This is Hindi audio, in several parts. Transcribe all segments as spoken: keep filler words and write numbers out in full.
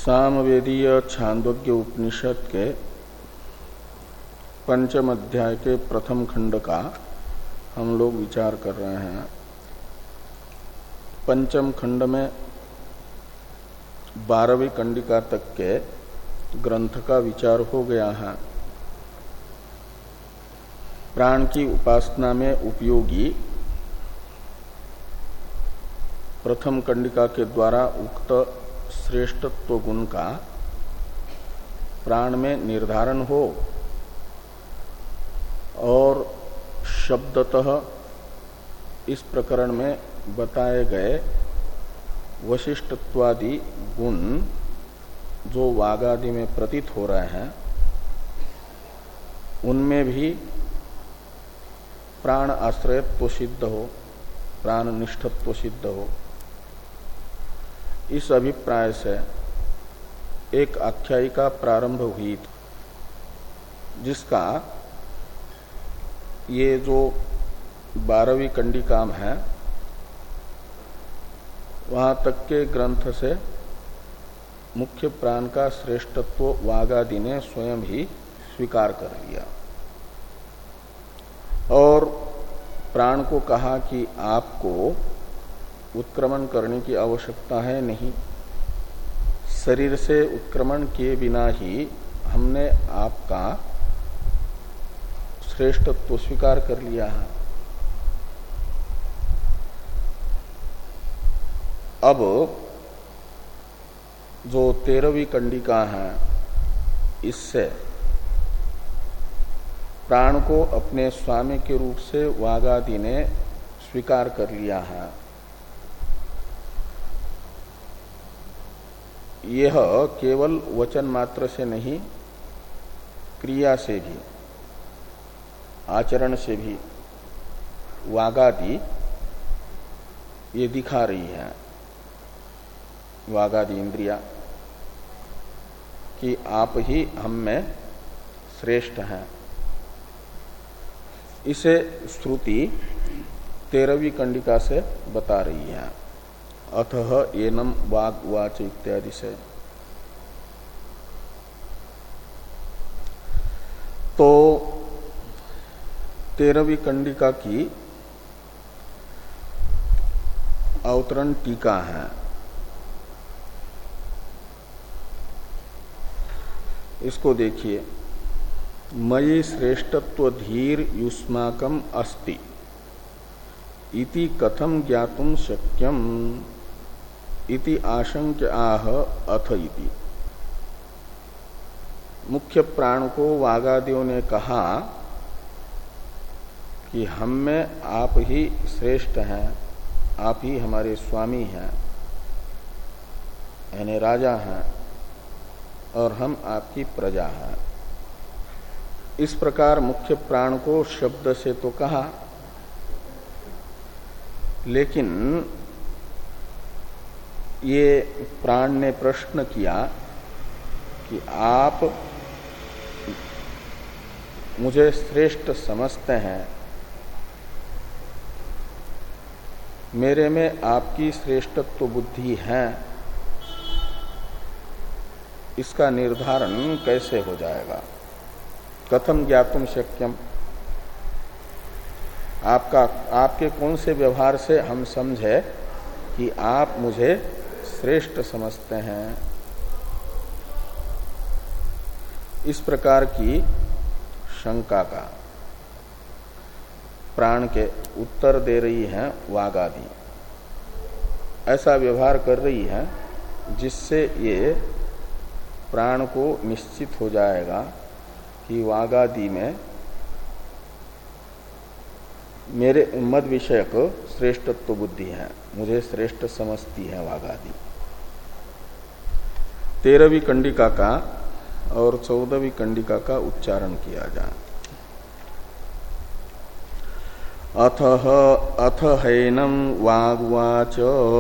सामवेदीय छांदोग्य उपनिषद के पंचम अध्याय के प्रथम खंड का हम लोग विचार कर रहे हैं। पंचम खंड में बारहवीं कंडिका तक के ग्रंथ का विचार हो गया है। प्राण की उपासना में उपयोगी प्रथम कंडिका के द्वारा उक्त श्रेष्ठत्व गुण का प्राण में निर्धारण हो और शब्दतः इस प्रकरण में बताए गए वशिष्ठत्वादि गुण जो वागादि में प्रतीत हो रहे हैं उनमें भी प्राण आश्रयत्व सिद्ध हो, प्राण निष्ठत्व सिद्ध हो। इस अभिप्राय से एक आख्यायिका प्रारंभ हुई जिसका ये जो बारहवीं कंडिका है वहां तक के ग्रंथ से मुख्य प्राण का श्रेष्ठत्व वागादि ने स्वयं ही स्वीकार कर लिया और प्राण को कहा कि आपको उत्क्रमण करने की आवश्यकता है नहीं, शरीर से उत्क्रमण किए बिना ही हमने आपका श्रेष्ठत्व स्वीकार कर लिया है। अब जो तेरहवीं कंडिका है इससे प्राण को अपने स्वामी के रूप से वागादि ने स्वीकार कर लिया है। यह केवल वचन मात्र से नहीं, क्रिया से भी, आचरण से भी वागादि ये दिखा रही है, वागादि इंद्रिया, कि आप ही हम में श्रेष्ठ हैं। इसे श्रुति तेरहवीं कंडिका से बता रही है। अतः एनम वाग वाच इत्यादि से। तो तेरहवीं कंडिका की अवतरण टीका है। इसको देखिए, मयि श्रेष्ठत्व धीर युष्माकम अस्ति इति कथम ज्ञातुम शक्यम इति आशंक्य आह अथ इति। मुख्य प्राण को वागादियों ने कहा कि हम में आप ही श्रेष्ठ हैं, आप ही हमारे स्वामी हैं, यानी राजा हैं और हम आपकी प्रजा हैं। इस प्रकार मुख्य प्राण को शब्द से तो कहा, लेकिन ये प्राण ने प्रश्न किया कि आप मुझे श्रेष्ठ समझते हैं, मेरे में आपकी श्रेष्ठत्व बुद्धि है, इसका निर्धारण कैसे हो जाएगा? कथम ज्ञातुम शक्यम, आपका आपके कौन से व्यवहार से हम समझे कि आप मुझे श्रेष्ठ समझते हैं? इस प्रकार की शंका का प्राण के उत्तर दे रही हैं वागादि। ऐसा व्यवहार कर रही है जिससे ये प्राण को निश्चित हो जाएगा कि वागादि में मेरे मद विषयक श्रेष्ठत्व बुद्धि है, मुझे श्रेष्ठ समझती है वागादि। तेरहवीं कंडिका का और चौदहवीं कंडिका का उच्चारण किया जाए। अथ अथ हैनम वाग्वाच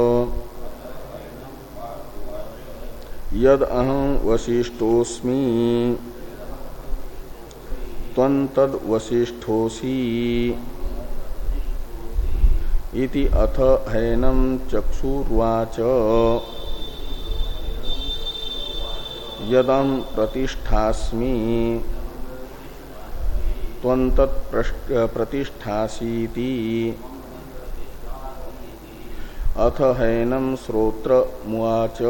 यद अहं वसिष्ठोस्मि त्वं तद वसिष्ठोसि इति अथ हैनम चक्षुर्वाच यदं प्रतिष्ठास्मि त्वन्तत् प्रतिष्ठासीति अथ हैनं श्रोत्र मुआच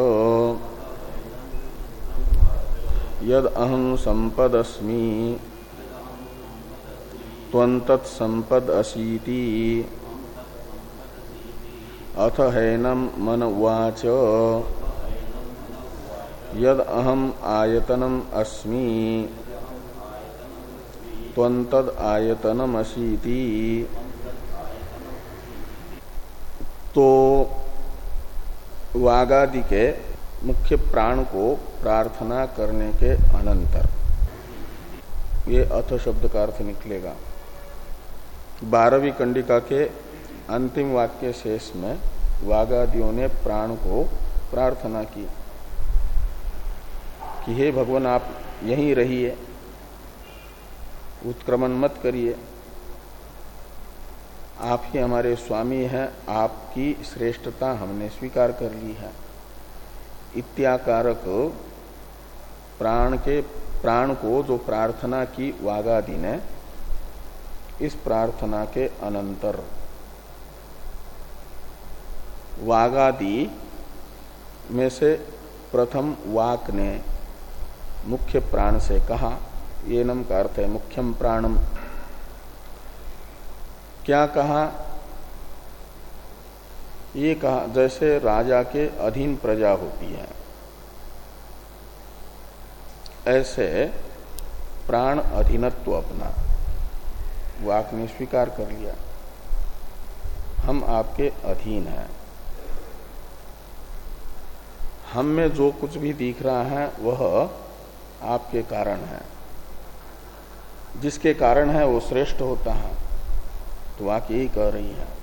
यद अहं संपदस्मि त्वन्तत् संपद असीति अथ हैनं मन उवाच यद अहम आयतनम अस्मि त्वन्तद आयतनम असीति। तो वागादि के मुख्य प्राण को प्रार्थना करने के अनंतर ये अथ शब्द का अर्थ निकलेगा। बारहवीं कंडिका के अंतिम वाक्य शेष में वागादियों ने प्राण को प्रार्थना की कि हे भगवान आप यहीं रहिए, उत्क्रमण मत करिए, आप ही हमारे स्वामी हैं, आपकी श्रेष्ठता हमने स्वीकार कर ली है इत्याकारक प्राण के प्राण को जो प्रार्थना की वागादि ने, इस प्रार्थना के अनंतर वागादि में से प्रथम वाक ने मुख्य प्राण से कहा, ये नम का अर्थ है मुख्यम प्राणम। क्या कहा? ये कहा जैसे राजा के अधीन प्रजा होती है, ऐसे प्राण अधीनत्व अपना वाक ने स्वीकार कर लिया, हम आपके अधीन हैं। हम में जो कुछ भी दिख रहा है वह आपके कारण है, जिसके कारण है वो श्रेष्ठ होता है। तो वाक्य यही कह रही है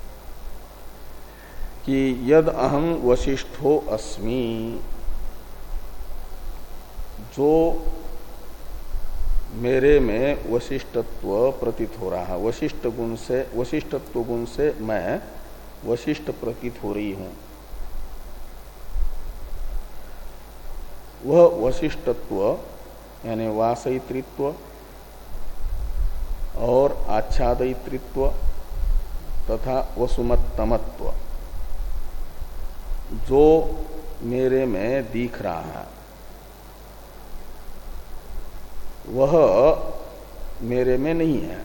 कि यद अहं वशिष्ठो अस्मि, जो मेरे में वशिष्ठत्व प्रतीत हो रहा है, वशिष्ठ गुण से वशिष्ठत्व गुण से मैं वशिष्ठ प्रतीत हो रही हूं, वह वशिष्ठत्व यानी वासयित्रित्व और आच्छादयित्रित्व तथा वसुमत्तमत्व जो मेरे में दिख रहा है वह मेरे में नहीं है,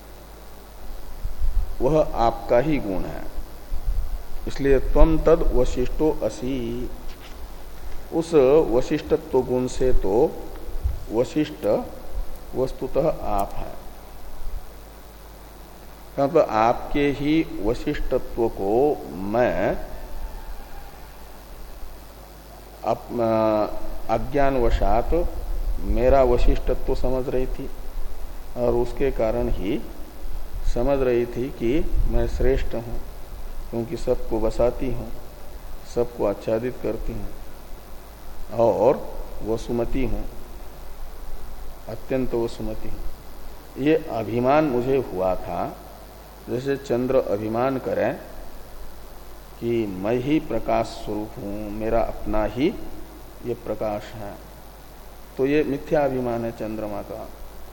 वह आपका ही गुण है। इसलिए त्वं तद वशिष्ठो असि, उस वशिष्ठत्व गुण से तो वशिष्ठ वस्तुतः आप है। तो आपके ही वशिष्ठत्व को मैं अज्ञानवशात मेरा वशिष्ठत्व समझ रही थी और उसके कारण ही समझ रही थी कि मैं श्रेष्ठ हूँ, क्योंकि सबको बसाती हूँ, सबको आच्छादित करती हूँ और वसुमती हूँ, अत्यंत वसुमती हूँ। ये अभिमान मुझे हुआ था, जैसे चंद्र अभिमान करें कि मैं ही प्रकाश स्वरूप हूँ, मेरा अपना ही ये प्रकाश है। तो ये मिथ्या अभिमान है चंद्रमा का।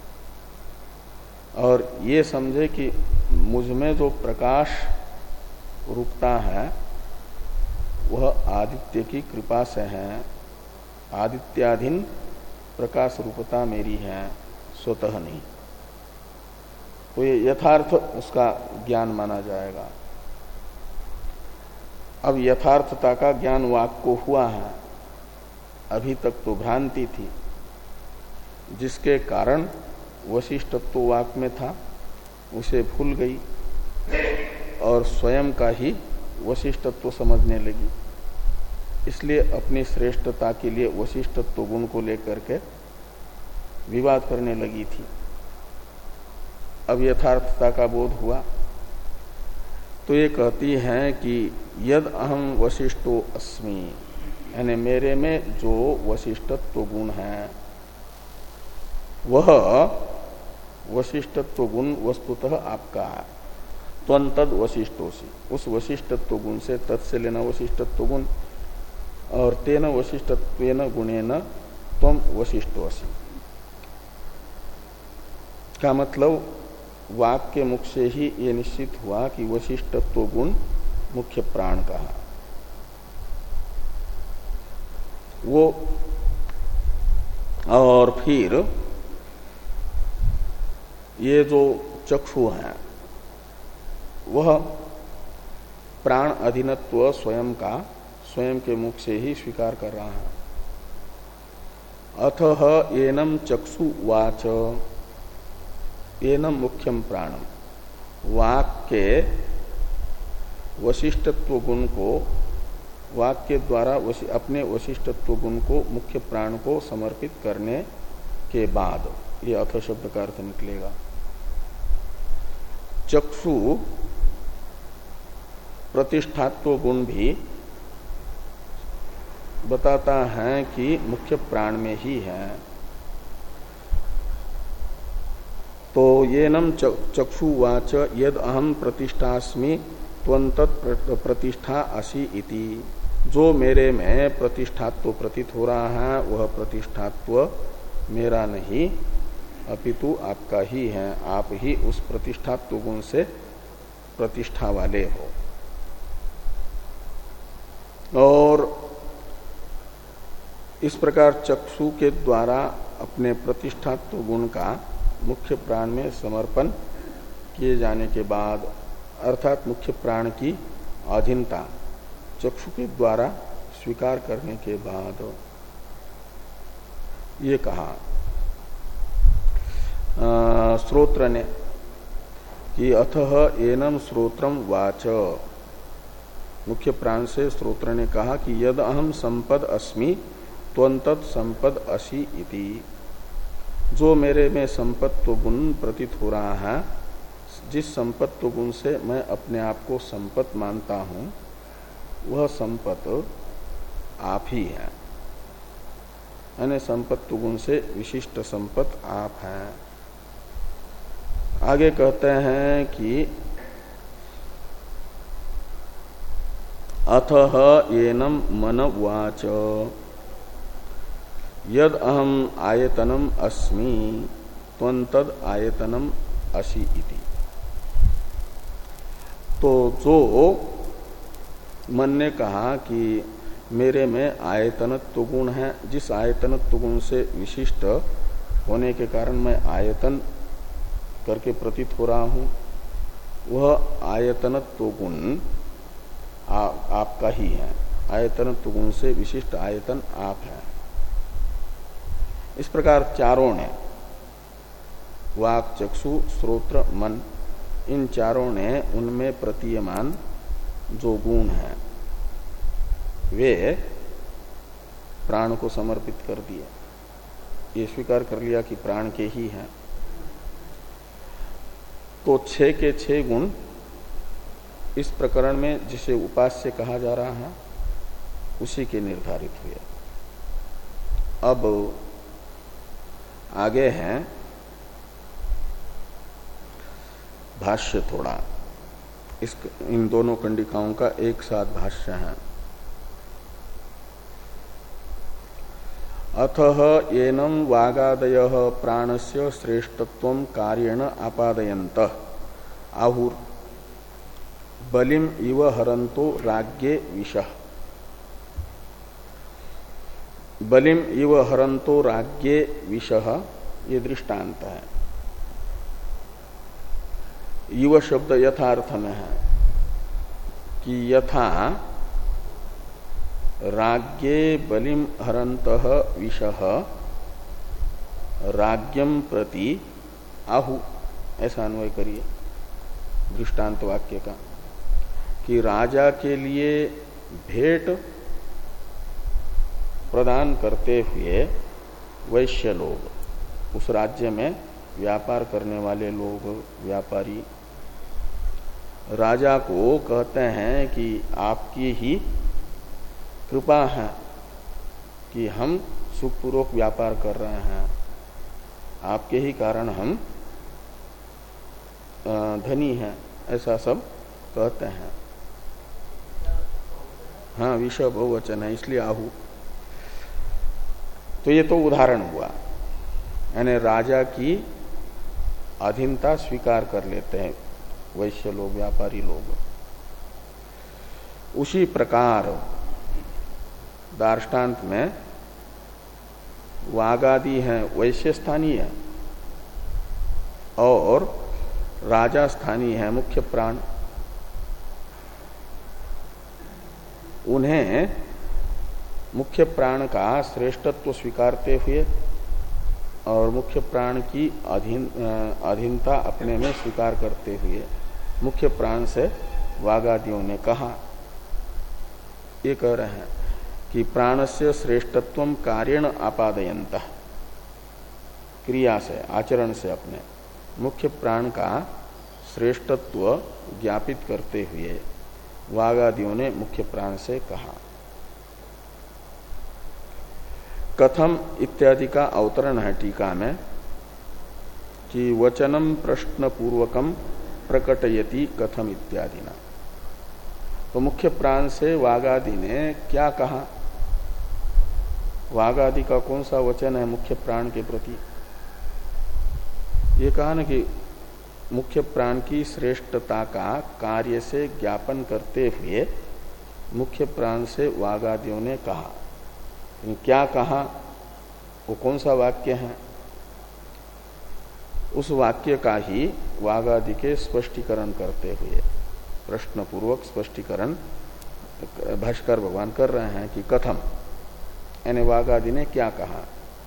और ये समझे कि मुझ में जो प्रकाश रूपता है वह आदित्य की कृपा से है, आदित्याधीन प्रकाश रूपता मेरी है, स्वतः नहीं। तो ये यथार्थ उसका ज्ञान माना जाएगा। अब यथार्थता का ज्ञान वाक को हुआ है, अभी तक तो भ्रांति थी, जिसके कारण वशिष्ठत्व वाक में था उसे भूल गई और स्वयं का ही वशिष्ठत्व समझने लगी। इसलिए अपनी श्रेष्ठता के लिए वशिष्ठत्व गुण को लेकर के विवाद करने लगी थी। अब यथार्थता का बोध हुआ तो ये कहती हैं कि यद अहम वशिष्ठो अस्मि, यानी मेरे में जो वशिष्ठत्व गुण है वह वशिष्ठत्व गुण वस्तुतः आपका है। त्वन्तद वशिष्ठोसी, उस वशिष्ठत्व गुण से, तत् से लेना वशिष्ठत्व गुण, और तेन वशिष्ठत्वेन गुणेन त्वम वशिष्ठोऽसि का मतलब वाक के मुख से ही ये निश्चित हुआ कि वशिष्ठत्व गुण मुख्य प्राण का है। वो और फिर ये जो चक्षु है वह प्राण अधीनत्व स्वयं का स्वयं के मुख से ही स्वीकार कर रहा है। अतः एनम चक्षु वाच एनम मुख्यम प्राणम वाक के वशिष्ठत्व गुण को वाक के द्वारा वशि, अपने वशिष्ठत्व गुण को मुख्य प्राण को समर्पित करने के बाद ये अथ शब्द का अर्थ निकलेगा। चक्षु प्रतिष्ठात्व गुण भी बताता है कि मुख्य प्राण में ही है। तो ये नम चक्षुवाच यद अहम प्रतिष्ठास्मि त्वंतत प्रतिष्ठा असि इति, जो मेरे में प्रतिष्ठात्व प्रतीत हो रहा है वह प्रतिष्ठात्व मेरा नहीं अपितु आपका ही है। आप ही उस प्रतिष्ठात्व गुण से प्रतिष्ठा वाले हो। और इस प्रकार चक्षु के द्वारा अपने प्रतिष्ठात्व गुण का मुख्य प्राण में समर्पण किए जाने के बाद अर्थात मुख्य प्राण की अधीनता चक्षु के द्वारा स्वीकार करने के बाद ये कहा श्रोत्र ने कि अथः एनम श्रोत्रम वाच, मुख्य प्राण से श्रोत्र ने कहा कि यद अहम संपद अस्मि त्वंतत संपद असि इति, जो मेरे में संपत्व गुण प्रतीत हो रहा है, जिस संपत्व गुण से मैं अपने आप को संपत मानता हूं वह संपत आप ही है। यानी संपत्व गुण से विशिष्ट संपत आप हैं। आगे कहते हैं कि अथः एनम मन वाच यद अहम आयतनम अस्मि त्वंतद आयतनम असि इति। तो जो मन ने कहा कि मेरे में आयतनत्व गुण है, जिस आयतनत्व गुण से विशिष्ट होने के कारण मैं आयतन करके प्रतीत हो रहा हूं, वह आयतनत्व गुण आ, आपका ही है। आयतनत्व गुण से विशिष्ट आयतन आप है। इस प्रकार चारों ने वाक चक्षु श्रोत्र मन, इन चारों ने उनमें प्रतीयमान जो गुण है वे प्राण को समर्पित कर दिए। ये स्वीकार कर लिया कि प्राण के ही हैं। तो छह के छह गुण इस प्रकरण में जिसे उपास्य कहा जा रहा है उसी के निर्धारित हुए। अब आगे है भाष्य थोड़ा, इस इन दोनों कंडिकाओं का एक साथ भाष्य है। अतः एनम वागादयः प्राणस्य श्रेष्ठत्वं कार्येण आपादयन्त आहुर बलिम इव हरन्तो राज्ञे विषः। बलिम इव हरन्तो राज्ञे विषः ये दृष्टांत है। युव शब्द यथार्थ में है कि यथा राज्ञे बलिम हरन्तः विषः राज्ञम प्रति आहु, ऐसा अन्वय करिए दृष्टांत वाक्य का कि राजा के लिए भेंट प्रदान करते हुए वैश्य लोग, उस राज्य में व्यापार करने वाले लोग, व्यापारी राजा को कहते हैं कि आपकी ही कृपा है कि हम सुखपूर्वक व्यापार कर रहे हैं, आपके ही कारण हम धनी हैं, ऐसा सब कहते हैं। हाँ, विषय बहुवचन है इसलिए आहु। तो ये तो उदाहरण हुआ, यानी राजा की अधीनता स्वीकार कर लेते हैं वैश्य लोग, व्यापारी लोग। उसी प्रकार दार्ष्टान्त में वागादि हैं वैश्य स्थानीय और राजा स्थानीय है मुख्य प्राण। उन्हें मुख्य प्राण का श्रेष्ठत्व स्वीकारते हुए और मुख्य प्राण की अधीन अधीनता अपने में स्वीकार करते हुए मुख्य प्राण से वागादियों ने कहा, ये कह रहे हैं कि प्राणस्य श्रेष्ठत्वम कार्येण आपादयन्तः, क्रिया से आचरण से अपने मुख्य प्राण का श्रेष्ठत्व ज्ञापित करते हुए वागादियों ने मुख्य प्राण से कहा। कथम इत्यादि का अवतरण है टीका में कि वचनम प्रश्न पूर्वकम प्रकटयति कथम इत्यादि ना। तो मुख्य प्राण से वागादि ने क्या कहा, वागादि का कौन सा वचन है मुख्य प्राण के प्रति? ये कहा ना कि मुख्य प्राण की श्रेष्ठता का कार्य से ज्ञापन करते हुए मुख्य प्राण से वागादियों ने कहा। क्या कहा, वो कौन सा वाक्य है? उस वाक्य का ही वागादि के स्पष्टीकरण करते हुए प्रश्न पूर्वक स्पष्टीकरण भाष्कर भगवान कर रहे हैं कि कथम, यानी वागादि ने क्या कहा।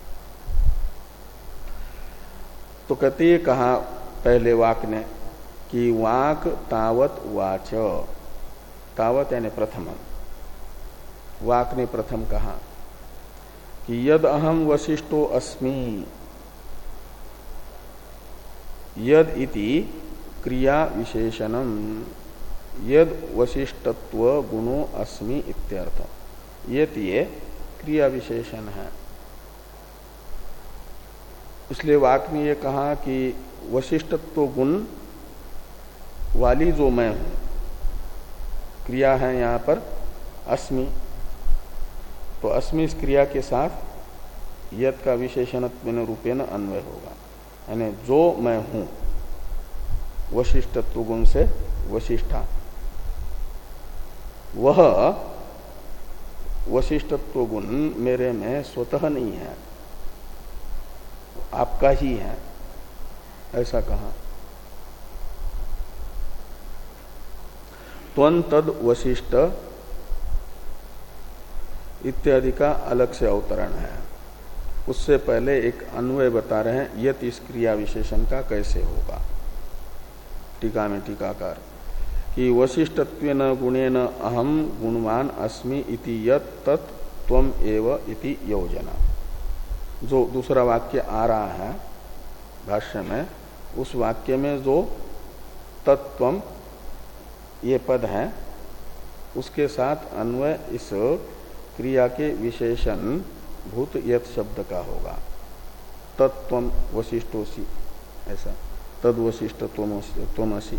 तो कहते ये कहा पहले वाक ने कि वाक तावत वाच, तावत यानी प्रथम, वाक ने प्रथम कहा कि यद अहम वशिष्ठो अस्मि, यद इति क्रिया विशेषणम यद वशिष्ठत्व गुणो अस्मि इत्यर्थ। यद ये क्रिया विशेषण है, इसलिए वाक ने ये कहा कि वशिष्ठत्व गुण वाली जो मैं हूं, क्रिया है यहां पर अस्मि, तो अस्मि इस क्रिया के साथ यद का विशेषणत्वेन रूपेण अन्वय होगा, यानी जो मैं हूं वशिष्ठत्व गुण से वशिष्ठा, वह वशिष्ठत्व गुण मेरे में स्वतः नहीं है, आपका ही है, ऐसा कहा। त्वं तद वशिष्ठ इत्यादि का अलग से अवतरण है। उससे पहले एक अन्वय बता रहे हैं यत इस क्रिया विशेषण का कैसे होगा। टीका में टीकाकार कि वशिष्ठत्वेन गुणेन अहम गुणवान अस्मि इति यत् तत् त्वम एव इति योजना। जो दूसरा वाक्य आ रहा है भाष्य में, उस वाक्य में जो तत्त्वम ये पद है उसके साथ अन्वय इस क्रिया के विशेषण भूत यत शब्द का होगा। तत्त्वम वशिष्ठोसी, ऐसा तद वशिष्ठ त्वमसि।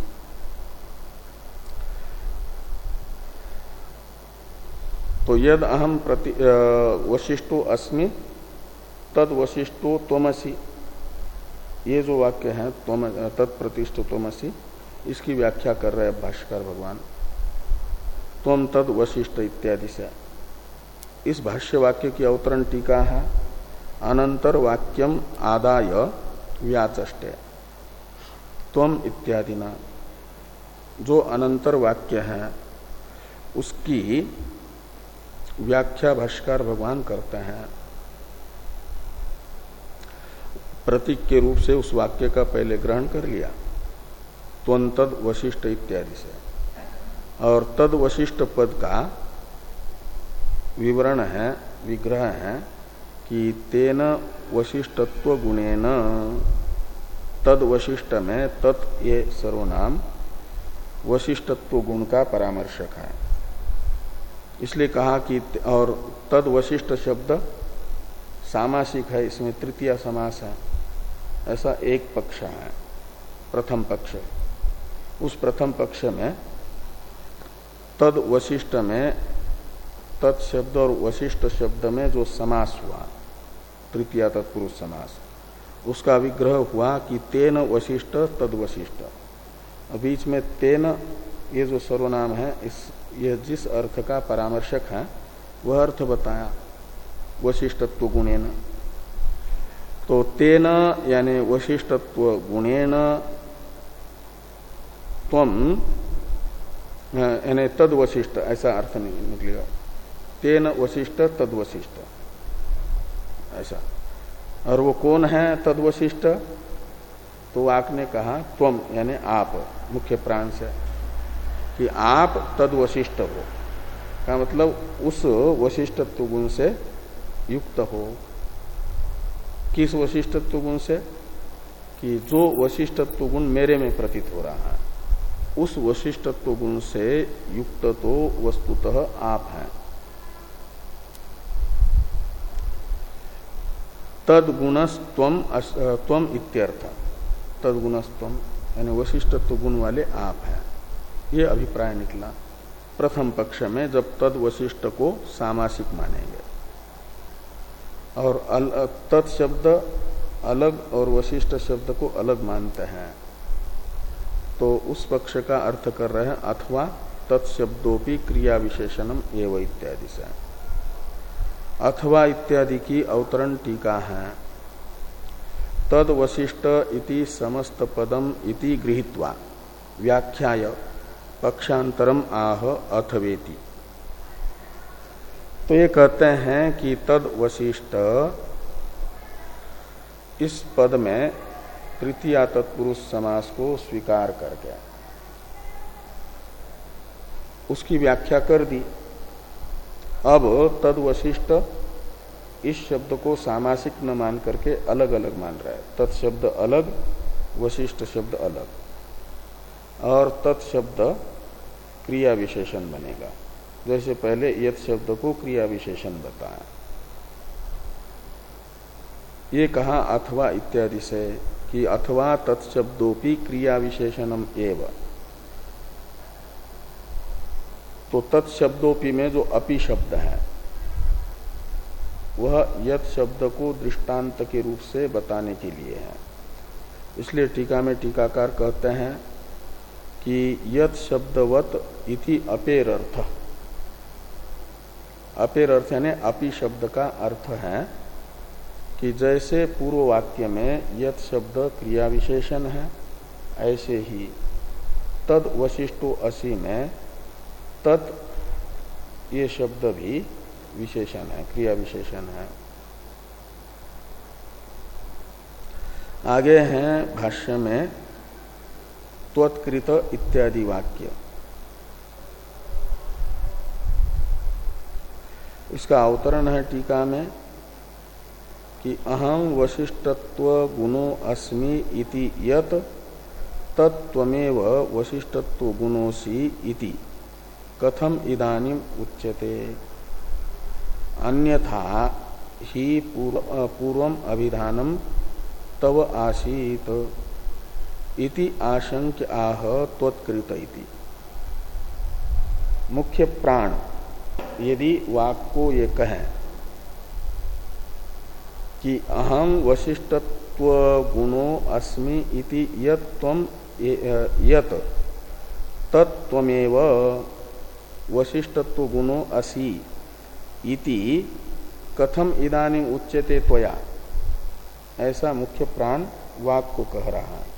तो यद अहम प्रति वशिष्ठो अस्मि तद वशिष्ठो त्वमसि, ये जो वाक्य है त्वम तत्प्रतिष्ठ त्वमसि, इसकी व्याख्या कर रहे हैं भाष्यकार भगवान त्वम तद वशिष्ठ इत्यादि से। इस भाष्य वाक्य की अवतरण टीका है अनंतर वाक्यम आदाय व्याचष्टे त्वम इत्यादि ना। जो अनंतर वाक्य है उसकी व्याख्या भाष्यकार भगवान करते हैं। प्रतीक के रूप से उस वाक्य का पहले ग्रहण कर लिया त्वं तद वशिष्ठ इत्यादि से, और तद वशिष्ठ पद का विवरण है, विग्रह है कि तेन वशिष्ठत्व गुणेन, तद वशिष्ठ में तत् ये सर्वनाम वशिष्ठत्व गुण का परामर्शक है, इसलिए कहा कि और तद वशिष्ठ शब्द सामासिक है, इसमें तृतीय समास है, ऐसा एक पक्ष है प्रथम पक्ष। उस प्रथम पक्ष में तद वशिष्ठ में तत् शब्द और वशिष्ठ शब्द में जो समास हुआ तृतीया तत्पुरुष समास, उसका विग्रह हुआ कि तेन वशिष्ठ तद वशिष्ठ। बीच में तेन ये जो सर्वनाम है, इस ये जिस अर्थ का परामर्शक है वह अर्थ बताया वशिष्ठत्व गुणेन। तो तेन यानी वशिष्ठत्व गुणेन त्वम यानी तद वशिष्ठ, ऐसा अर्थ नहीं निकलेगा। तेन वशिष्ठ तद वशिष्ठ ऐसा। और वो कौन है तद वशिष्ठ? तो आपने कहा त्वम यानी आप, मुख्य प्राण से, कि आप तद वशिष्ठ हो का मतलब उस वशिष्ठत्व गुण से युक्त हो। किस वशिष्ठत्व गुण से? कि जो वशिष्ठत्व गुण मेरे में प्रतीत हो रहा है, उस वशिष्ठत्व गुण से युक्त तो वस्तुतः आप हैं। तदगुणस्त्वम त्वम इत्यर्थ। तदगुणस्त्वम यानी वशिष्ठत्व गुण वाले आप हैं, ये अभिप्राय निकला प्रथम पक्ष में, जब तद वशिष्ठ को सामासिक मानेंगे। और तत् शब्द अलग और वशिष्ठ शब्द को अलग मानते हैं, तो उस पक्ष का अर्थ कर रहे हैं अथवा तत्शब्दोपि क्रिया विशेषणम एवं इत्यादि से। अथवा इत्यादि की अवतरण टीका है। तद वशिष्ठ इति समस्त पदम इति गृहीत्वा व्याख्याय पक्षांतरम आह अथवेति। तो ये कहते हैं कि तद वशिष्ठ इस पद में तृतीया तत्पुरुष समास को स्वीकार करके उसकी व्याख्या कर दी। अब तद वशिष्ठ इस शब्द को सामासिक न मान करके अलग अलग मान रहा है। तत्शब्द अलग, वशिष्ठ शब्द अलग, और तत्शब्द क्रिया विशेषण बनेगा। जैसे पहले यत शब्द को क्रिया विशेषण बताया, ये कहा अथवा इत्यादि से कि अथवा तत्शब्दोपि क्रिया विशेषणम एव। तो तत्शब्दोपि में जो अपि शब्द है वह यत शब्द को दृष्टांत के रूप से बताने के लिए है। इसलिए टीका में टीकाकार कहते हैं कि यत शब्दवत इति अपेर अर्थ। अपेर अर्थ यानी अपि शब्द का अर्थ है कि जैसे पूर्व वाक्य में यत शब्द क्रिया विशेषण है, ऐसे ही तद वशिष्ठो असि में तत् ये शब्द भी विशेषण है, क्रिया विशेषण है। आगे हैं भाष्य में त्वत्कृत इत्यादि वाक्य। इसका अवतरण है टीका में कि अहम वशिष्ठत्व गुणो अस्मि इति यत तत्त्वमेव वशिष्ठत्व गुणोसी इति कथम इदानीम उच्यते। अन्यथा ही पूर्वम अभिधानम तव आसीत इति आशंक्य आह त्वत्कृत इति। मुख्य प्राण यदि वाक् को ये कहें कि अहम वशिष्ठत्व गुणो अस्मि इति यत् त्वम यत् तत्त्वमेव वशिष्ठत्व गुणो असि इति कथम इदानीं उच्यते त्वया, ऐसा मुख्य प्राण वाक् को कह रहा है।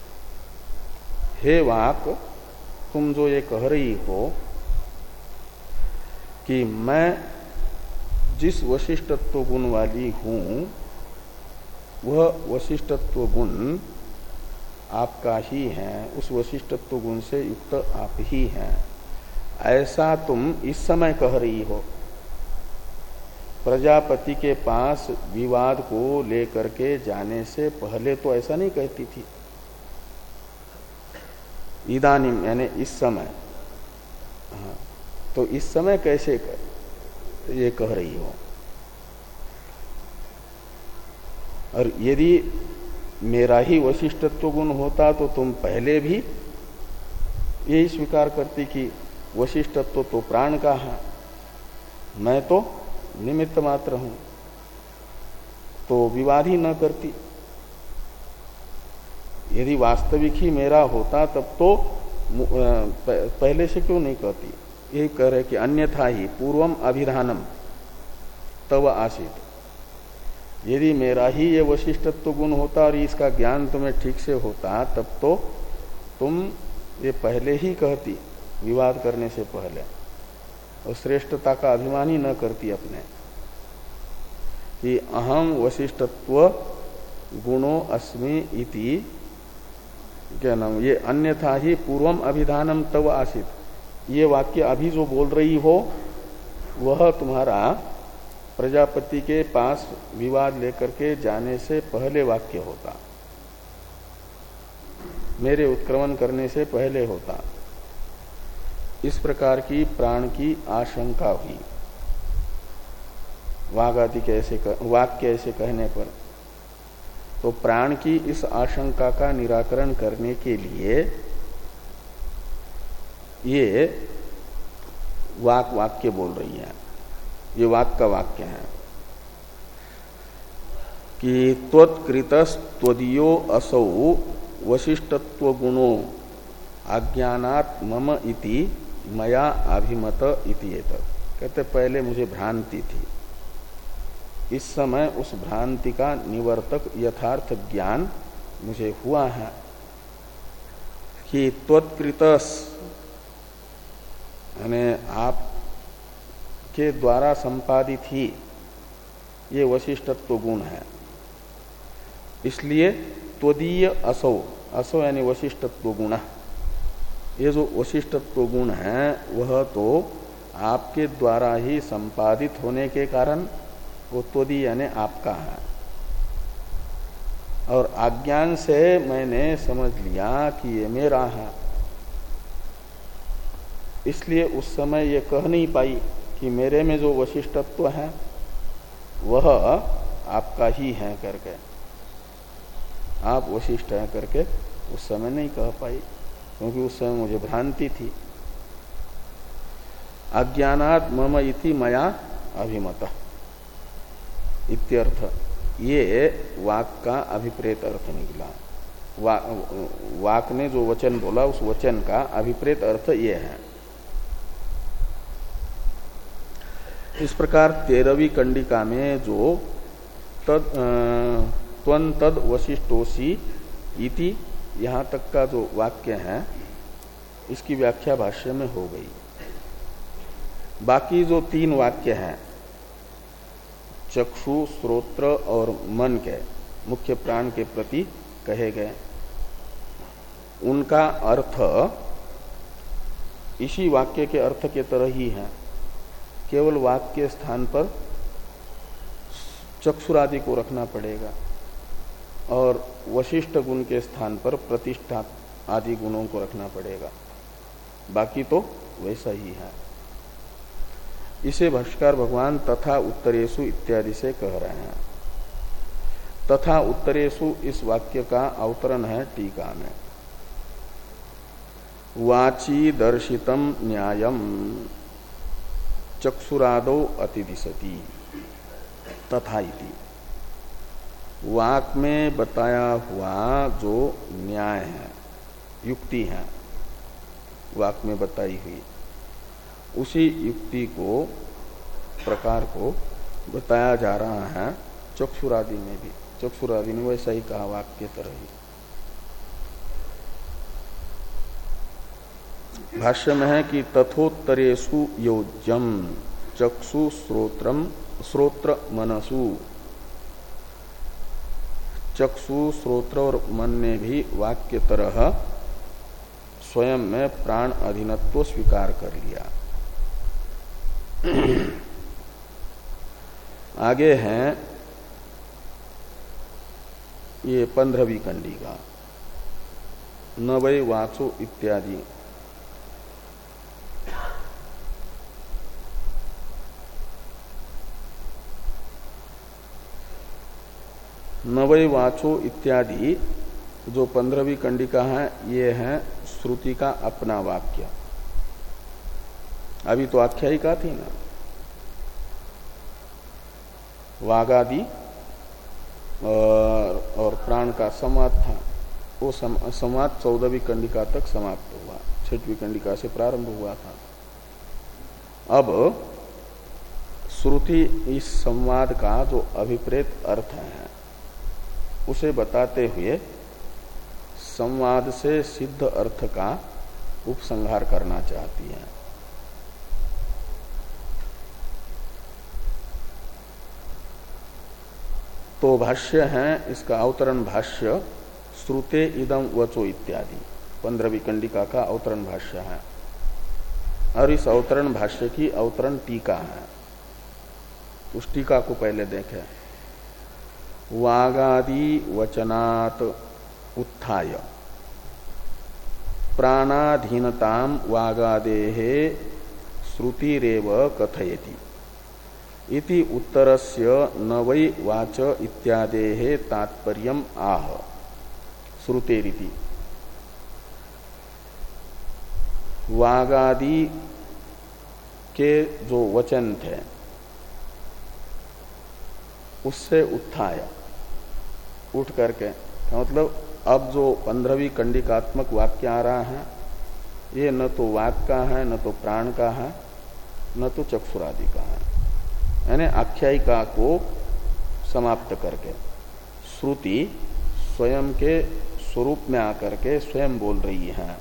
हे वाक्, तुम जो ये कह रही हो कि मैं जिस वशिष्ठत्व गुण वाली हूं वह वशिष्ठत्व गुण आपका ही है, उस वशिष्ठत्व गुण से युक्त आप ही हैं, ऐसा तुम इस समय कह रही हो। प्रजापति के पास विवाद को लेकर के जाने से पहले तो ऐसा नहीं कहती थी। इदानीम यानी इस समय, हाँ, तो इस समय कैसे कर, ये कह रही हो। और यदि मेरा ही वशिष्ठत्व गुण होता तो तुम पहले भी यही स्वीकार करती कि वशिष्ठत्व तो प्राण का है, मैं तो निमित्त मात्र हूं। तो विवाद ही न करती। यदि वास्तविक ही मेरा होता तब तो पहले से क्यों नहीं कहती। यही कह रहे कि अन्यथा ही पूर्वम अभिधानम तव आसीत। यदि मेरा ही ये वशिष्ठत्व गुण होता और इसका ज्ञान तुम्हें ठीक से होता तब तो तुम ये पहले ही कहती, विवाद करने से पहले, और श्रेष्ठता का अभिमान ही न करती अपने कि अहम वशिष्ठत्व गुणो अस्मि इति, क्या नाम, ये अन्यथा ही पूर्वम अभिधानम तव आसीत। ये वाक्य अभी जो बोल रही हो वह तुम्हारा प्रजापति के पास विवाद लेकर के जाने से पहले वाक्य होता, मेरे उत्क्रमण करने से पहले होता। इस प्रकार की प्राण की आशंका हुई वागादि के ऐसे वाक्य ऐसे कहने पर। तो प्राण की इस आशंका का निराकरण करने के लिए ये वाक वाक्य बोल रही है, ये वाक का वाक्य है कि त्वत्कृतस्त्वदीयो असौ वशिष्ठत्व गुणो अज्ञानात् मम इति मया अभिमत इति एतत्। कहते पहले मुझे भ्रांति थी, इस समय उस भ्रांति का निवर्तक यथार्थ ज्ञान मुझे हुआ है कि त्वत्कृतस यानी आप के द्वारा संपादित ही ये वशिष्ठत्व गुण है। इसलिए त्वदीय असौ, असौ यानी वशिष्ठत्व गुण, ये जो वशिष्ठत्व गुण है वह तो आपके द्वारा ही संपादित होने के कारण वो त्वदीय यानी आपका है। और अज्ञान से मैंने समझ लिया कि ये मेरा है, इसलिए उस समय ये कह नहीं पाई कि मेरे में जो वशिष्ठत्व है वह आपका ही है करके, आप वशिष्ठ है करके उस समय नहीं कह पाई, क्योंकि उस समय मुझे भ्रांति थी। अज्ञानात् मम इति मया अभिमत इत्यर्थ, ये वाक का अभिप्रेत अर्थ निकला। वा, वाक ने जो वचन बोला उस वचन का अभिप्रेत अर्थ ये है। इस प्रकार तेरहवीं कंडिका में जो तद त्वं तद वशिष्ठोसी इति यहाँ तक का जो वाक्य है इसकी व्याख्या भाष्य में हो गई। बाकी जो तीन वाक्य हैं चक्षु, श्रोत्र और मन के मुख्य प्राण के प्रति कहे गए, उनका अर्थ इसी वाक्य के अर्थ के तरह ही है। केवल वाक्य के स्थान पर चक्षुरादि को रखना पड़ेगा और वशिष्ठ गुण के स्थान पर प्रतिष्ठा आदि गुणों को रखना पड़ेगा, बाकी तो वैसा ही है। इसे भाष्यकार भगवान तथा उत्तरेषु इत्यादि से कह रहे हैं। तथा उत्तरेषु इस वाक्य का अवतरण है टीका में। वाची दर्शितम न्यायम चक्षुरादो अतिदिशति तथा इति। वाक में बताया हुआ जो न्याय है, युक्ति है, वाक में बताई हुई उसी युक्ति को, प्रकार को बताया जा रहा है चक्षुरादि में भी। चक्षुरादि ने वैसा ही कहा वाक के तरह ही। भाष्य में है कि तथोत्तरेषु योज्यम चक्षु श्रोत्रम श्रोत्र मनसु। चक्षु, श्रोत्र और मन ने भी वाक्य तरह स्वयं में प्राण अधीनत्व स्वीकार कर लिया। आगे हैं ये पंद्रहवीं कंडिका, न वै वाचो इत्यादि। न वै वाचो इत्यादि जो पंद्रहवीं कंडिका है ये है श्रुति का अपना वाक्य। अभी तो आख्यायिका थी ना, वागादि और प्राण का संवाद था, वो संवाद चौदहवीं कंडिका तक समाप्त हुआ, छठवीं कंडिका से प्रारंभ हुआ था। अब श्रुति इस संवाद का जो अभिप्रेत अर्थ है उसे बताते हुए संवाद से सिद्ध अर्थ का उपसंहार करना चाहती है। तो भाष्य है, इसका अवतरण भाष्य श्रुते इदं वचो इत्यादि पंद्रहवीं कंडिका का अवतरण भाष्य है। और इस अवतरण भाष्य की अवतरण टीका है। उस टीका को पहले देखें। वागादि वचनात् उत्थाय प्राणाधीनताम वागादेः श्रुतिरेव कथयति इति उत्तरस्य न वै वाच इत्यादेः तात्पर्यम् आह श्रुतेरिति। वागादि के जो वचन थे उससे उत्थाय उठ करके, मतलब अब जो पंद्रहवीं कंडिकात्मक वाक्य आ रहा है ये न तो वाक का है, न तो प्राण का है, न तो चक्षुरादि का है, यानी आख्यायिका को समाप्त करके श्रुति स्वयं के स्वरूप में आकर के स्वयं बोल रही है।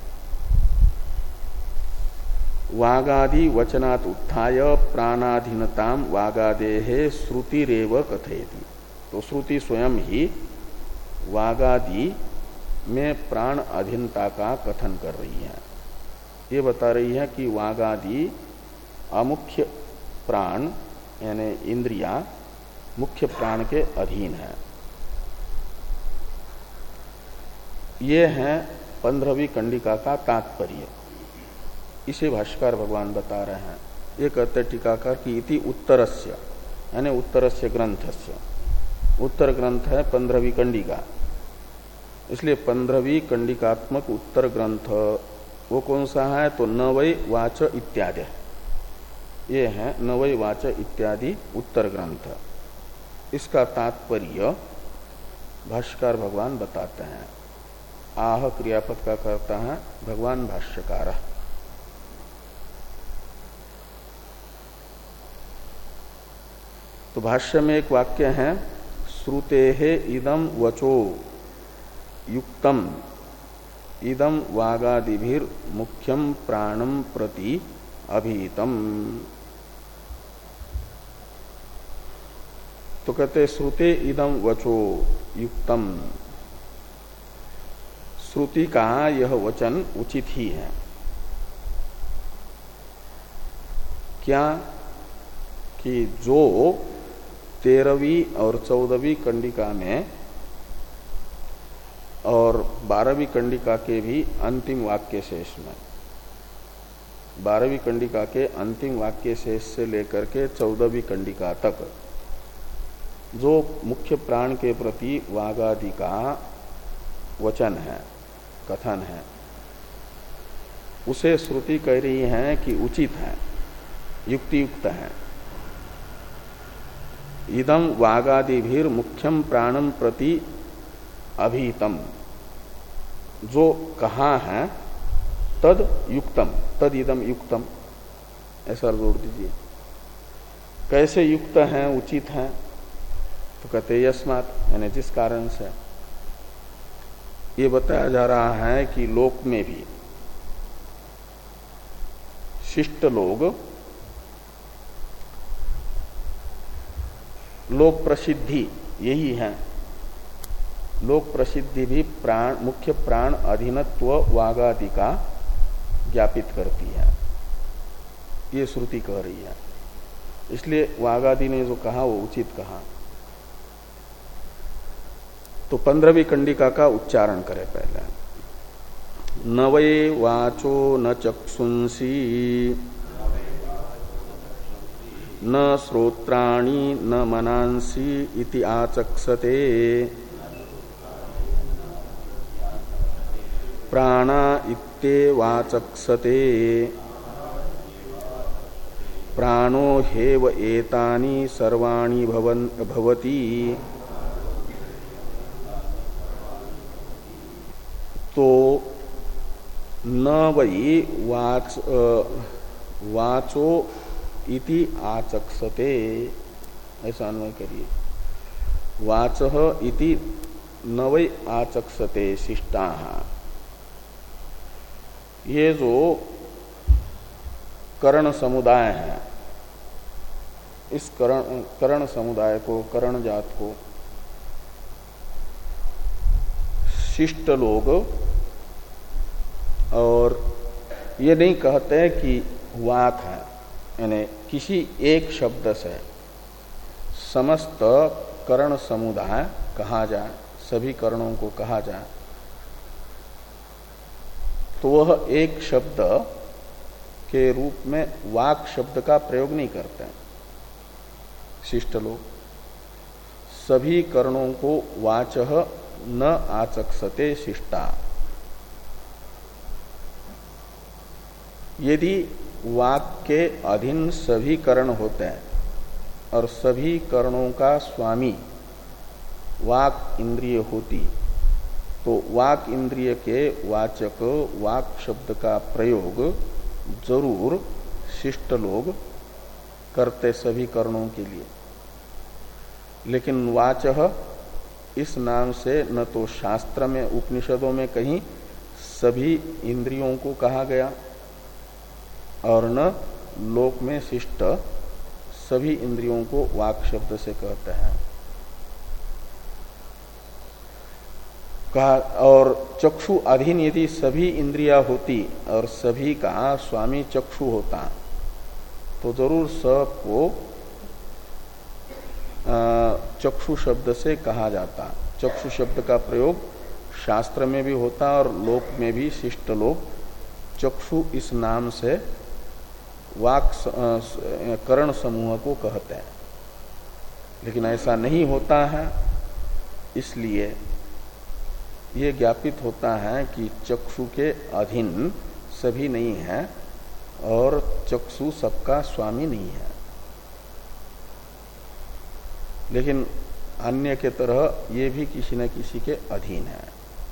वागादि वचनात् उत्थाय प्राणाधीनताम वागादेः श्रुतिरेव कथयति। तो श्रुति स्वयं ही वागादि में प्राण अधीनता का कथन कर रही है। ये बता रही है कि वागादि अमुख्य प्राण यानी इंद्रिया मुख्य प्राण के अधीन है। ये है पंद्रहवीं कंडिका का तात्पर्य। इसे भाष्यकार भगवान बता रहे हैं। ये कहते टीकाकार की इति उत्तरस्य यानी उत्तरस्य ग्रंथस्य, उत्तर ग्रंथ है पंद्रहवीं कंडिका, इसलिए पंद्रहवीं कंडिकात्मक उत्तर ग्रंथ वो कौन सा है? तो न वै वाच इत्यादि, ये है न वै वाच इत्यादि उत्तर ग्रंथ। इसका तात्पर्य भाष्यकार भगवान बताते हैं। आह क्रियापद का करता है भगवान भाष्यकार। तो भाष्य में एक वाक्य है, श्रुतेः इदं वचो युक्तम इदं वागादिभिर मुख्यम प्राणम प्रति अभीतम। तो कहते श्रुते इदं वचो युक्तम, श्रुति का यह वचन उचित ही है। क्या कि जो तेरहवीं और चौदहवीं कंडिका में और बारहवीं कंडिका के भी अंतिम वाक्य शेष में, बारहवीं कंडिका के अंतिम वाक्य शेष से लेकर के चौदहवीं कंडिका तक जो मुख्य प्राण के प्रति वागादि का वचन है, कथन है, उसे श्रुति कह रही है कि उचित है, युक्ति युक्त है। इदं वागादिभिर मुख्यम प्राणम प्रति अभीतम, जो कहा है तद युक्तम, तद इदम युक्तम, ऐसा जोड़ दीजिए। कैसे युक्त है, उचित है? तो कहते यस्मात्, यानी जिस कारण से। ये बताया जा रहा है कि लोक में भी शिष्ट लोग लोक प्रसिद्धि यही है, लोक प्रसिद्धि भी प्राण मुख्य प्राण अधीनत्व वागादि का ज्ञापित करती है, ये श्रुति कह रही है। इसलिए वागादि ने जो कहा वो उचित कहा। तो पंद्रहवीं कंडिका का उच्चारण करें पहले। न वै वाचो न चक्षुंसी न श्रोत्राणि न मनांसि इति आचक्षते प्राणा इत्येवाचक्षते प्राणो हेव एतानि सर्वाणि भवन भवति तो न वही वाच वाचो इति आचक्षते, ऐसा अन्वय करिए। वाचः इति न वै आचक्षते शिष्टाः। ये जो करण समुदाय है, इस करण करण समुदाय को, करण जात को शिष्ट लोग, और ये नहीं कहते कि वाक है, यानी किसी एक शब्द से समस्त करण समुदाय कहा जाए, सभी करणों को कहा जाए, तो वह एक शब्द के रूप में वाक शब्द का प्रयोग नहीं करते हैं शिष्ट लोग। सभी करणों को वाचः न आचक्षते शिष्टा। यदि वाक के अधीन सभी करण होते हैं और सभी करणों का स्वामी वाक इंद्रिय होती, तो वाक इंद्रिय के वाचक वाक शब्द का प्रयोग जरूर शिष्ट लोग करते सभी करणों के लिए। लेकिन वाचः इस नाम से न तो शास्त्र में, उपनिषदों में कहीं सभी इंद्रियों को कहा गया, और न लोक में शिष्ट सभी इंद्रियों को वाक शब्द से कहते हैं। कहा, और चक्षु अधीन यदि सभी इंद्रिया होती और सभी का स्वामी चक्षु होता, तो जरूर सबको चक्षु शब्द से कहा जाता। चक्षु शब्द का प्रयोग शास्त्र में भी होता और लोक में भी शिष्ट लोग चक्षु इस नाम से वाक करण समूह को कहते हैं। लेकिन ऐसा नहीं होता है, इसलिए ये ज्ञापित होता है कि चक्षु के अधीन सभी नहीं है और चक्षु सबका स्वामी नहीं है। लेकिन अन्य के तरह ये भी किसी न किसी के अधीन है।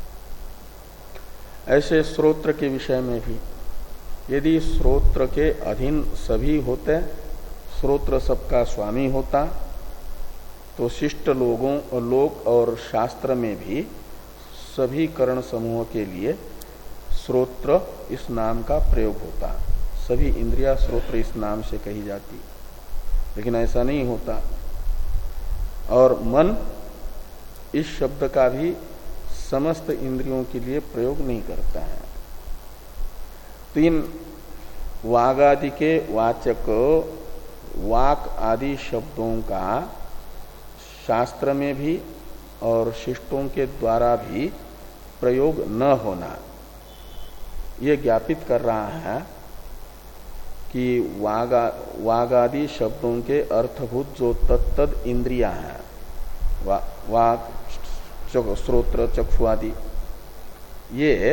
ऐसे श्रोत्र के विषय में भी यदि श्रोत्र के अधीन सभी होते, श्रोत्र सबका स्वामी होता, तो शिष्ट लोगों लोक और शास्त्र में भी सभी करण समूह के लिए श्रोत्र इस नाम का प्रयोग होता। सभी इंद्रियां श्रोत्र इस नाम से कही जाती। लेकिन ऐसा नहीं होता। और मन इस शब्द का भी समस्त इंद्रियों के लिए प्रयोग नहीं करता है। तीन वागादि के वाचक वाक आदि शब्दों का शास्त्र में भी और शिष्टों के द्वारा भी प्रयोग न होना, ये ज्ञापित कर रहा है कि वागा वागादि शब्दों के अर्थभूत जो तत्तद इंद्रियां हैं, वा, वाक श्रोत्र चक्षु आदि, ये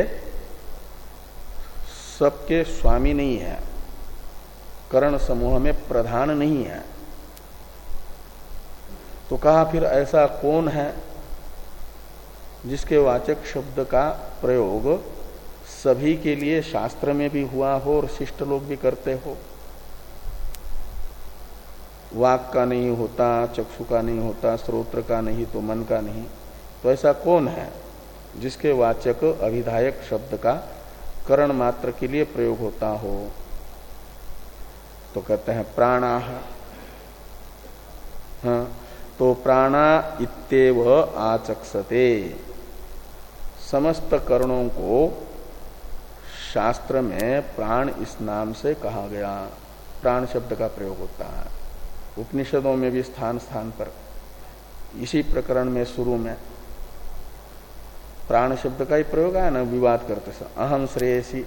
सबके स्वामी नहीं है, करण समूह में प्रधान नहीं है। तो कहा फिर ऐसा कौन है जिसके वाचक शब्द का प्रयोग सभी के लिए शास्त्र में भी हुआ हो और शिष्ट लोग भी करते हो? वाक का नहीं होता, चक्षु का नहीं होता, श्रोत्र का नहीं तो मन का नहीं, तो ऐसा कौन है जिसके वाचक अभिधायक शब्द का करण मात्र के लिए प्रयोग होता हो? तो कहते हैं प्राणाः। हाँ, तो प्राणा इत्येव आचक्षते, समस्त करणों को शास्त्र में प्राण इस नाम से कहा गया, प्राण शब्द का प्रयोग होता है। उपनिषदों में भी स्थान स्थान पर इसी प्रकरण में शुरू में प्राण शब्द का ही प्रयोग है ना, विवाद करते समय अहम श्रेयसी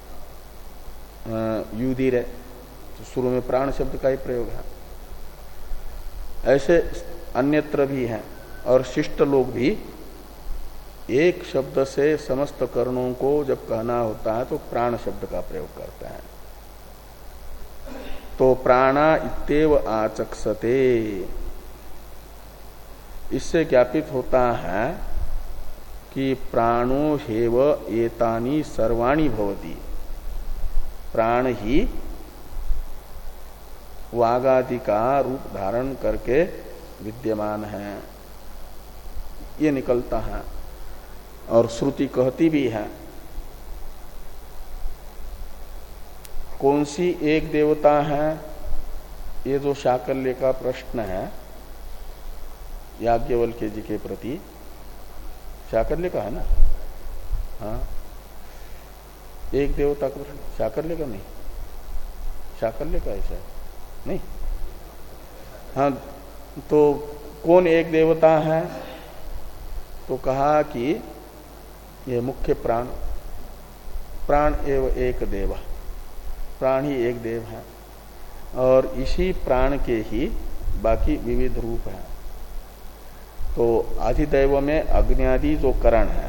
युधिरे, तो शुरू में प्राण शब्द का ही प्रयोग है। ऐसे अन्यत्र भी हैं। और शिष्ट लोग भी एक शब्द से समस्त करणों को जब कहना होता है तो प्राण शब्द का प्रयोग करते हैं। तो प्राणा इत्येव आचक्षते, इससे ज्ञापित होता है कि प्राणो हेव एतानि सर्वाणि भवति, प्राण ही वागादि का रूप धारण करके विद्यमान है, ये निकलता है। और श्रुति कहती भी है। कौन सी एक देवता है, ये जो शाकल्य का प्रश्न है याज्ञवल्क्य जी के प्रति, शाकल्य का है ना, हाँ एक देवता का प्रश्न, शाकल्य का नहीं, शाकल्य का ऐसा नहीं, हाँ तो कौन एक देवता है, तो कहा कि ये मुख्य प्राण, प्राण एव एक देव, प्राण ही एक देव है और इसी प्राण के ही बाकी विविध रूप है। तो अधिदैव में अग्नि जो करण है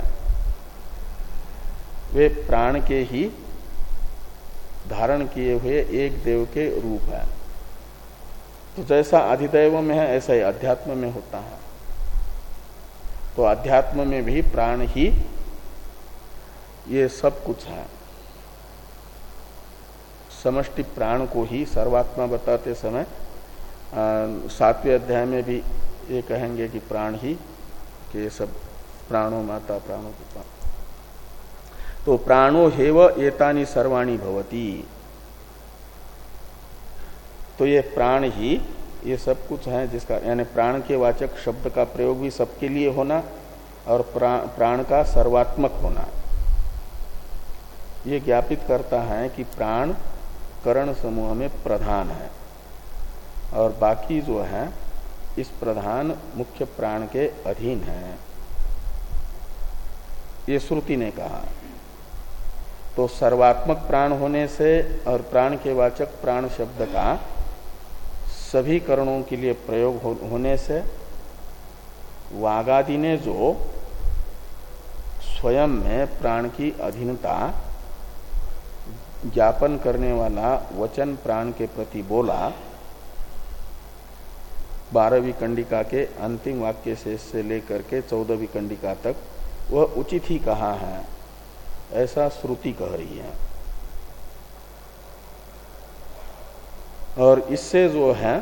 वे प्राण के ही धारण किए हुए एक देव के रूप है। तो जैसा अधिदैव में है ऐसा ही अध्यात्म में होता है। तो अध्यात्म में भी प्राण ही ये सब कुछ है। समष्टि प्राण को ही सर्वात्मा बताते समय सातवें अध्याय में भी ये कहेंगे कि प्राण ही के सब प्राणो माता प्राणो पिता। तो प्राणो हेव एतानि सर्वाणि भवति, तो ये प्राण ही ये सब कुछ है जिसका, यानी प्राण के वाचक शब्द का प्रयोग भी सबके लिए होना और प्राण, प्राण का सर्वात्मक होना, ये ज्ञापित करता है कि प्राण करण समूह में प्रधान है और बाकी जो है इस प्रधान मुख्य प्राण के अधीन है, ये श्रुति ने कहा। तो सर्वात्मक प्राण होने से और प्राण के वाचक प्राण शब्द का सभी करणों के लिए प्रयोग हो, होने से वागादि ने जो स्वयं में प्राण की अधीनता ज्ञापन करने वाला वचन प्राण के प्रति बोला, बारहवीं कंडिका के अंतिम वाक्य से, से लेकर के चौदहवीं कंडिका तक, वह उचित ही कहा है, ऐसा श्रुति कह रही है। और इससे जो है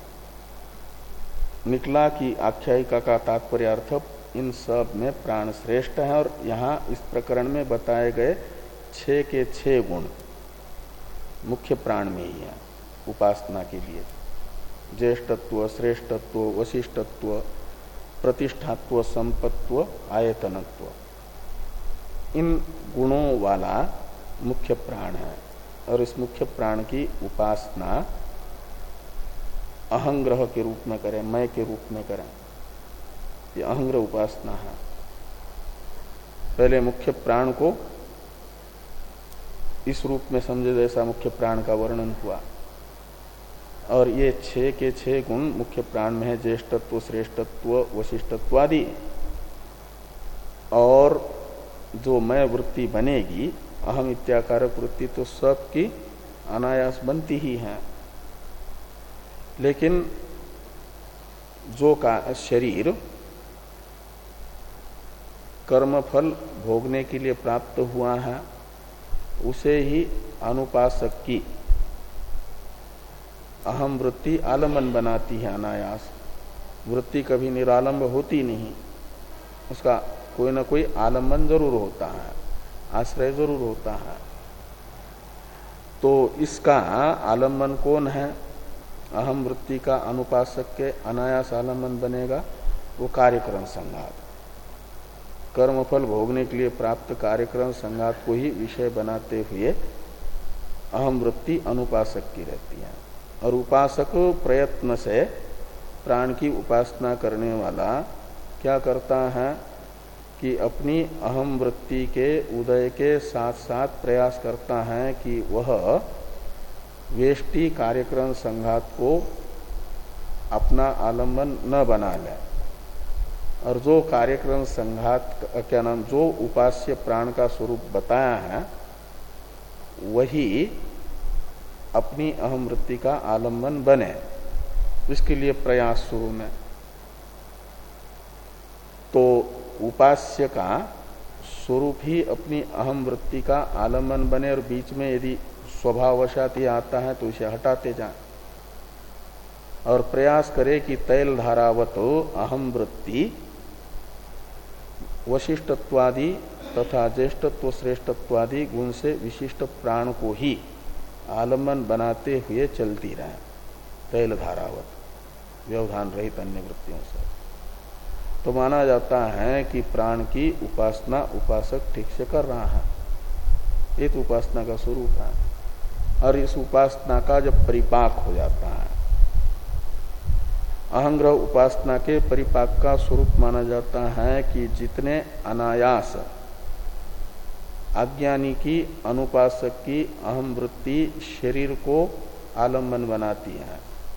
निकला कि आख्यायिका का तात्पर्य अर्थ इन सब में प्राण श्रेष्ठ है। और यहाँ इस प्रकरण में बताए गए छह के छह गुण मुख्य प्राण में ही है उपासना के लिए। ज्येष्ठत्व, श्रेष्ठत्व, वशिष्ठत्व, प्रतिष्ठात्व, संपत्व, आयतनत्व, इन गुणों वाला मुख्य प्राण है। और इस मुख्य प्राण की उपासना अहंग्रह के रूप में करें, मैं के रूप में करें, ये अहंग्रह उपासना है। पहले मुख्य प्राण को इस रूप में समझे जैसा मुख्य प्राण का वर्णन हुआ। और ये छह के छह गुण मुख्य प्राण में है, ज्येष्ठत्व, श्रेष्ठत्व, वशिष्ठत्व आदि। और जो मैं वृत्ति बनेगी, अहम इत्याकारक वृत्ति, तो सब की अनायास बनती ही है। लेकिन जो का शरीर कर्मफल भोगने के लिए प्राप्त हुआ है, उसे ही अनुपासक की अहम वृत्ति आलम्बन बनाती है अनायास। वृत्ति कभी निरालंब होती नहीं, उसका कोई ना कोई आलम्बन जरूर होता है, आश्रय जरूर होता है। तो इसका आलम्बन कौन है? अहम वृत्ति का अनुपासक के अनायास आलम्बन बनेगा वो कार्यक्रम संघात। कर्मफल भोगने के लिए प्राप्त कार्यक्रम संघात को ही विषय बनाते हुए अहम वृत्ति अनुपासक की रहती है। और उपासक प्रयत्न से प्राण की उपासना करने वाला क्या करता है कि अपनी अहम वृत्ति के उदय के साथ साथ प्रयास करता है कि वह वेष्टि कार्यक्रम संघात को अपना आलम्बन न बना ले। और जो कार्यक्रम संघात क्या नाम, जो उपास्य प्राण का स्वरूप बताया है, वही अपनी अहम वृत्ति का आलम्बन बने, इसके लिए प्रयास शुरू में। तो उपास्य का स्वरूप ही अपनी अहम वृत्ति का आलम्बन बने और बीच में यदि स्वभाववशात ही आता है तो इसे हटाते जाए और प्रयास करे कि तैल धारावत अहम वृत्ति वशिष्ठत्वादि तथा ज्येष्ठत्व श्रेष्ठत्वादि गुण से विशिष्ट प्राण को ही आलम्बन बनाते हुए चलती रहे, तैल धारावत व्यवधान रहित अन्य वृत्तियों से, तो माना जाता है कि प्राण की उपासना उपासक ठीक से कर रहा है। ये तो उपासना का स्वरूप है। और इस उपासना का जब परिपाक हो जाता है, अहंग्रह उपासना के परिपाक का स्वरूप माना जाता है कि जितने अनायास अज्ञानी की अनुपासक की अहम वृत्ति शरीर को आलम्बन बनाती है,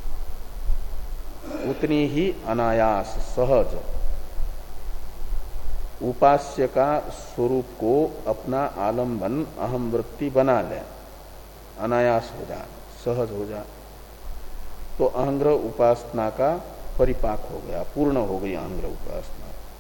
उतनी ही अनायास सहज उपास्य का स्वरूप को अपना आलम्बन अहम वृत्ति बना ले, अनायास हो जाए, सहज हो जाए, तो अहंग्रह उपासना का परिपाक हो गया, पूर्ण हो गई अहंग्रह उपासना।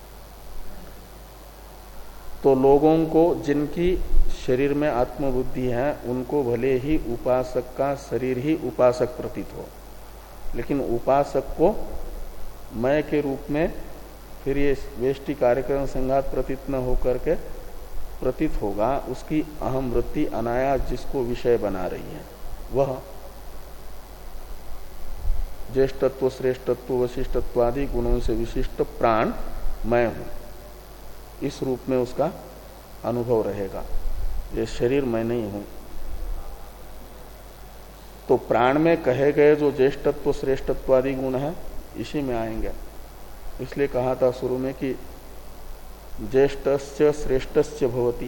तो लोगों को जिनकी शरीर में आत्मबुद्धि है उनको भले ही उपासक का शरीर ही उपासक प्रतीत हो, लेकिन उपासक को मैं के रूप में फिर ये वेष्टि कार्यक्रम संघात प्रतीत न होकर के प्रतीत होगा, उसकी अहम वृत्ति अनायास जिसको विषय बना रही है वह ज्येष्ठत्व श्रेष्ठत्व वशिष्ठत्व आदि गुणों से विशिष्ट प्राण मैं हूं, इस रूप में उसका अनुभव रहेगा। ये शरीर मैं नहीं हूं। तो प्राण में कहे गए जो ज्येष्ठत्व श्रेष्ठत्व आदि गुण है इसी में आएंगे। इसलिए कहा था शुरू में कि ज्येष्ठस्य श्रेष्ठस्य भवति,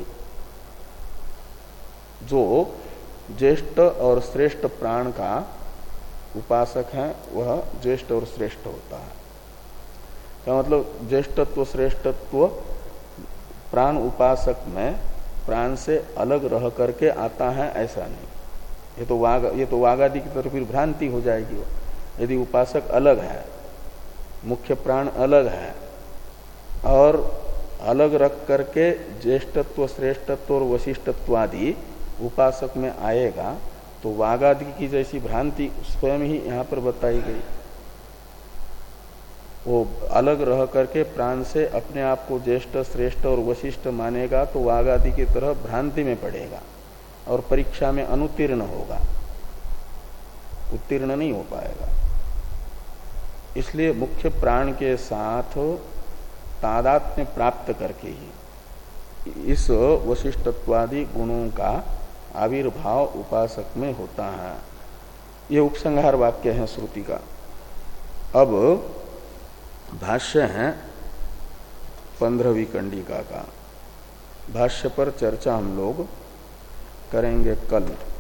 जो ज्येष्ठ और श्रेष्ठ प्राण का उपासक है वह ज्येष्ठ और श्रेष्ठ होता है। क्या मतलब? ज्येष्ठत्व श्रेष्ठत्व प्राण उपासक में प्राण से अलग रह करके आता है ऐसा नहीं। ये तो वाग ये तो वागादि की तरफ फिर भ्रांति हो जाएगी। यदि उपासक अलग है, मुख्य प्राण अलग है और अलग रख करके ज्येष्ठत्व श्रेष्ठत्व और वशिष्ठत्व आदि उपासक में आएगा तो वागादि की जैसी भ्रांति स्वयं ही यहाँ पर बताई गई। वो अलग रह करके प्राण से अपने आप को ज्येष्ठ श्रेष्ठ और वशिष्ठ मानेगा तो वागादि की तरह भ्रांति में पड़ेगा और परीक्षा में अनुत्तीर्ण होगा, उत्तीर्ण नहीं हो पाएगा। इसलिए मुख्य प्राण के साथ तादात्म्य प्राप्त करके ही इस वशिष्ठत्वादि गुणों का आविर्भाव उपासक में होता है। ये उपसंहार वाक्य है श्रुति का। अब भाष्य है पंद्रहवीं कंडिका का। भाष्य पर चर्चा हम लोग करेंगे कल।